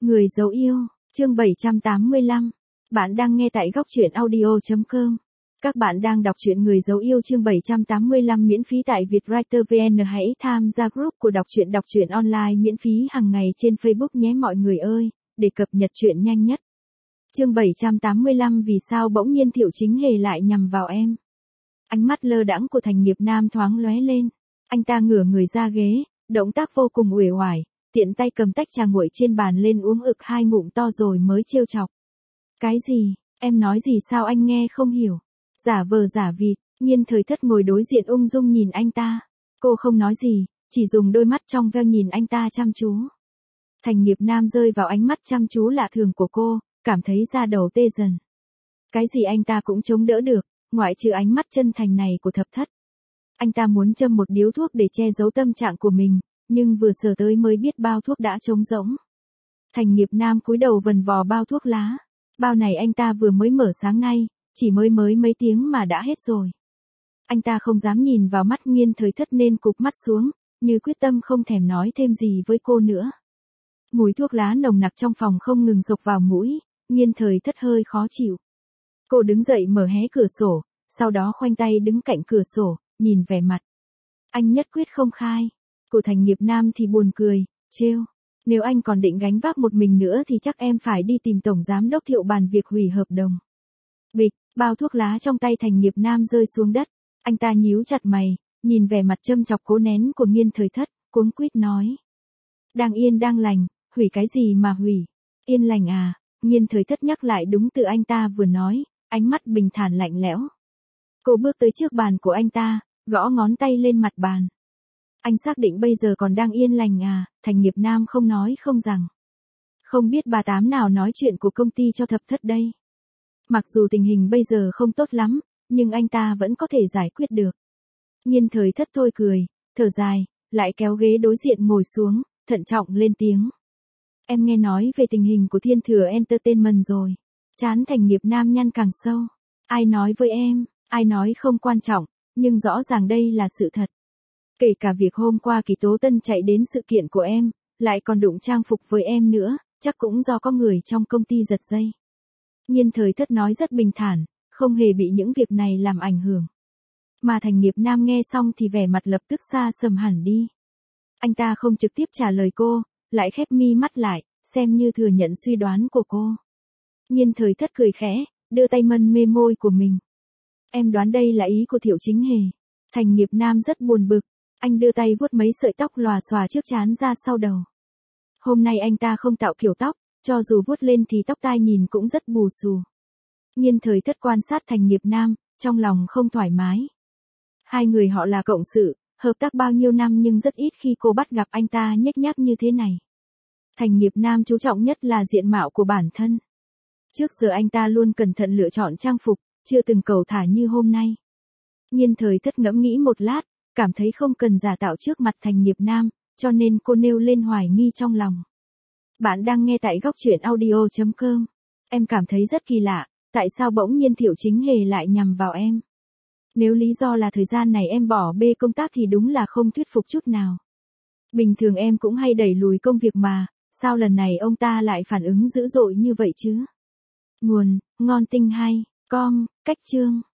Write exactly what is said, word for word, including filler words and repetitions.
Người dấu yêu, chương bảy trăm tám mươi lăm. Bạn đang nghe tại góc truyện audio chấm com. Các bạn đang đọc truyện Người dấu yêu chương bảy trăm tám mươi lăm miễn phí tại Vietwriter vê en. Hãy tham gia group của đọc truyện đọc truyện online miễn phí hàng ngày trên Facebook nhé mọi người ơi, để cập nhật truyện nhanh nhất. Chương bảy trăm tám mươi lăm Vì sao bỗng nhiên Thiệu Chính Hề lại nhằm vào em? Ánh mắt lơ đãng của Thành Nghiệp Nam thoáng lóe lên. Anh ta ngửa người ra ghế, động tác vô cùng uể oải, tiện tay cầm tách trà nguội trên bàn lên uống ực hai ngụm to rồi mới trêu chọc. Cái gì, em nói gì sao anh nghe không hiểu? Giả vờ giả vịt, Nhiên Thời Thất ngồi đối diện ung dung nhìn anh ta. Cô không nói gì, chỉ dùng đôi mắt trong veo nhìn anh ta chăm chú. Thành Nghiệp Nam rơi vào ánh mắt chăm chú lạ thường của cô, cảm thấy da đầu tê dần. Cái gì anh ta cũng chống đỡ được, ngoại trừ ánh mắt chân thành này của Thập Thất. Anh ta muốn châm một điếu thuốc để che giấu tâm trạng của mình, nhưng vừa sờ tới mới biết bao thuốc đã trống rỗng. Thành Nghiệp Nam cúi đầu vần vò bao thuốc lá. Bao này anh ta vừa mới mở sáng nay, chỉ mới mới mấy tiếng mà đã hết rồi. Anh ta không dám nhìn vào mắt Nhiên Thời Thất nên cụp mắt xuống, như quyết tâm không thèm nói thêm gì với cô nữa. Mùi thuốc lá nồng nặc trong phòng không ngừng xộc vào mũi, Nhiên Thời Thất hơi khó chịu. Cô đứng dậy mở hé cửa sổ, sau đó khoanh tay đứng cạnh cửa sổ, nhìn vẻ mặt. Anh nhất quyết không khai. Của Thành Nghiệp Nam thì buồn cười, trêu. Nếu anh còn định gánh vác một mình nữa thì chắc em phải đi tìm Tổng Giám Đốc Thiệu bàn việc hủy hợp đồng. Bịch, bao thuốc lá trong tay Thành Nghiệp Nam rơi xuống đất. Anh ta nhíu chặt mày, nhìn vẻ mặt châm chọc cố nén của Nhiên Thời Thất, cuống quýt nói. Đang yên đang lành, hủy cái gì mà hủy? Yên lành à? Nhiên Thời Thất nhắc lại đúng từ anh ta vừa nói, ánh mắt bình thản lạnh lẽo. Cô bước tới trước bàn của anh ta, gõ ngón tay lên mặt bàn. Anh xác định bây giờ còn đang yên lành à? Thành Nghiệp Nam không nói không rằng. Không biết bà tám nào nói chuyện của công ty cho Thập Thất đây. Mặc dù tình hình bây giờ không tốt lắm, nhưng anh ta vẫn có thể giải quyết được. Nhiên Thời Thất thôi cười, thở dài, lại kéo ghế đối diện ngồi xuống, thận trọng lên tiếng. Em nghe nói về tình hình của Thiên Thừa Entertainment rồi. Trán Thành Nghiệp Nam nhăn càng sâu. Ai nói với em, ai nói không quan trọng, nhưng rõ ràng đây là sự thật. Kể cả việc hôm qua Kỳ Tố Tân chạy đến sự kiện của em, lại còn đụng trang phục với em nữa, chắc cũng do có người trong công ty giật dây. Nhiên Thời Thất nói rất bình thản, không hề bị những việc này làm ảnh hưởng. Mà Thành Nghiệp Nam nghe xong thì vẻ mặt lập tức xa sầm hẳn đi. Anh ta không trực tiếp trả lời cô, lại khép mi mắt lại, xem như thừa nhận suy đoán của cô. Nhiên Thời Thất cười khẽ, đưa tay mân mê môi của mình. Em đoán đây là ý của Thiệu Chính Hề. Thành Nghiệp Nam rất buồn bực, anh đưa tay vuốt mấy sợi tóc lòa xòa trước trán ra sau đầu. Hôm nay anh ta không tạo kiểu tóc, cho dù vuốt lên thì tóc tai nhìn cũng rất bù xù. Nhiên Thời Thất quan sát Thành Nghiệp Nam, trong lòng không thoải mái. Hai người họ là cộng sự, hợp tác bao nhiêu năm nhưng rất ít khi cô bắt gặp anh ta nhếch nhác như thế này. Thành Nghiệp Nam chú trọng nhất là diện mạo của bản thân. Trước giờ anh ta luôn cẩn thận lựa chọn trang phục, chưa từng cầu thả như hôm nay. Nhiên Thời Thất ngẫm nghĩ một lát, cảm thấy không cần giả tạo trước mặt Thành Nghiệp Nam, cho nên cô nêu lên hoài nghi trong lòng. Bạn đang nghe tại góc truyện audio chấm com. Em cảm thấy rất kỳ lạ, tại sao bỗng nhiên Thiệu Chính Hề lại nhằm vào em? Nếu lý do là thời gian này em bỏ bê công tác thì đúng là không thuyết phục chút nào. Bình thường em cũng hay đẩy lùi công việc mà, sao lần này ông ta lại phản ứng dữ dội như vậy chứ? Nguồn, ngon tinh hay, com, cách chương.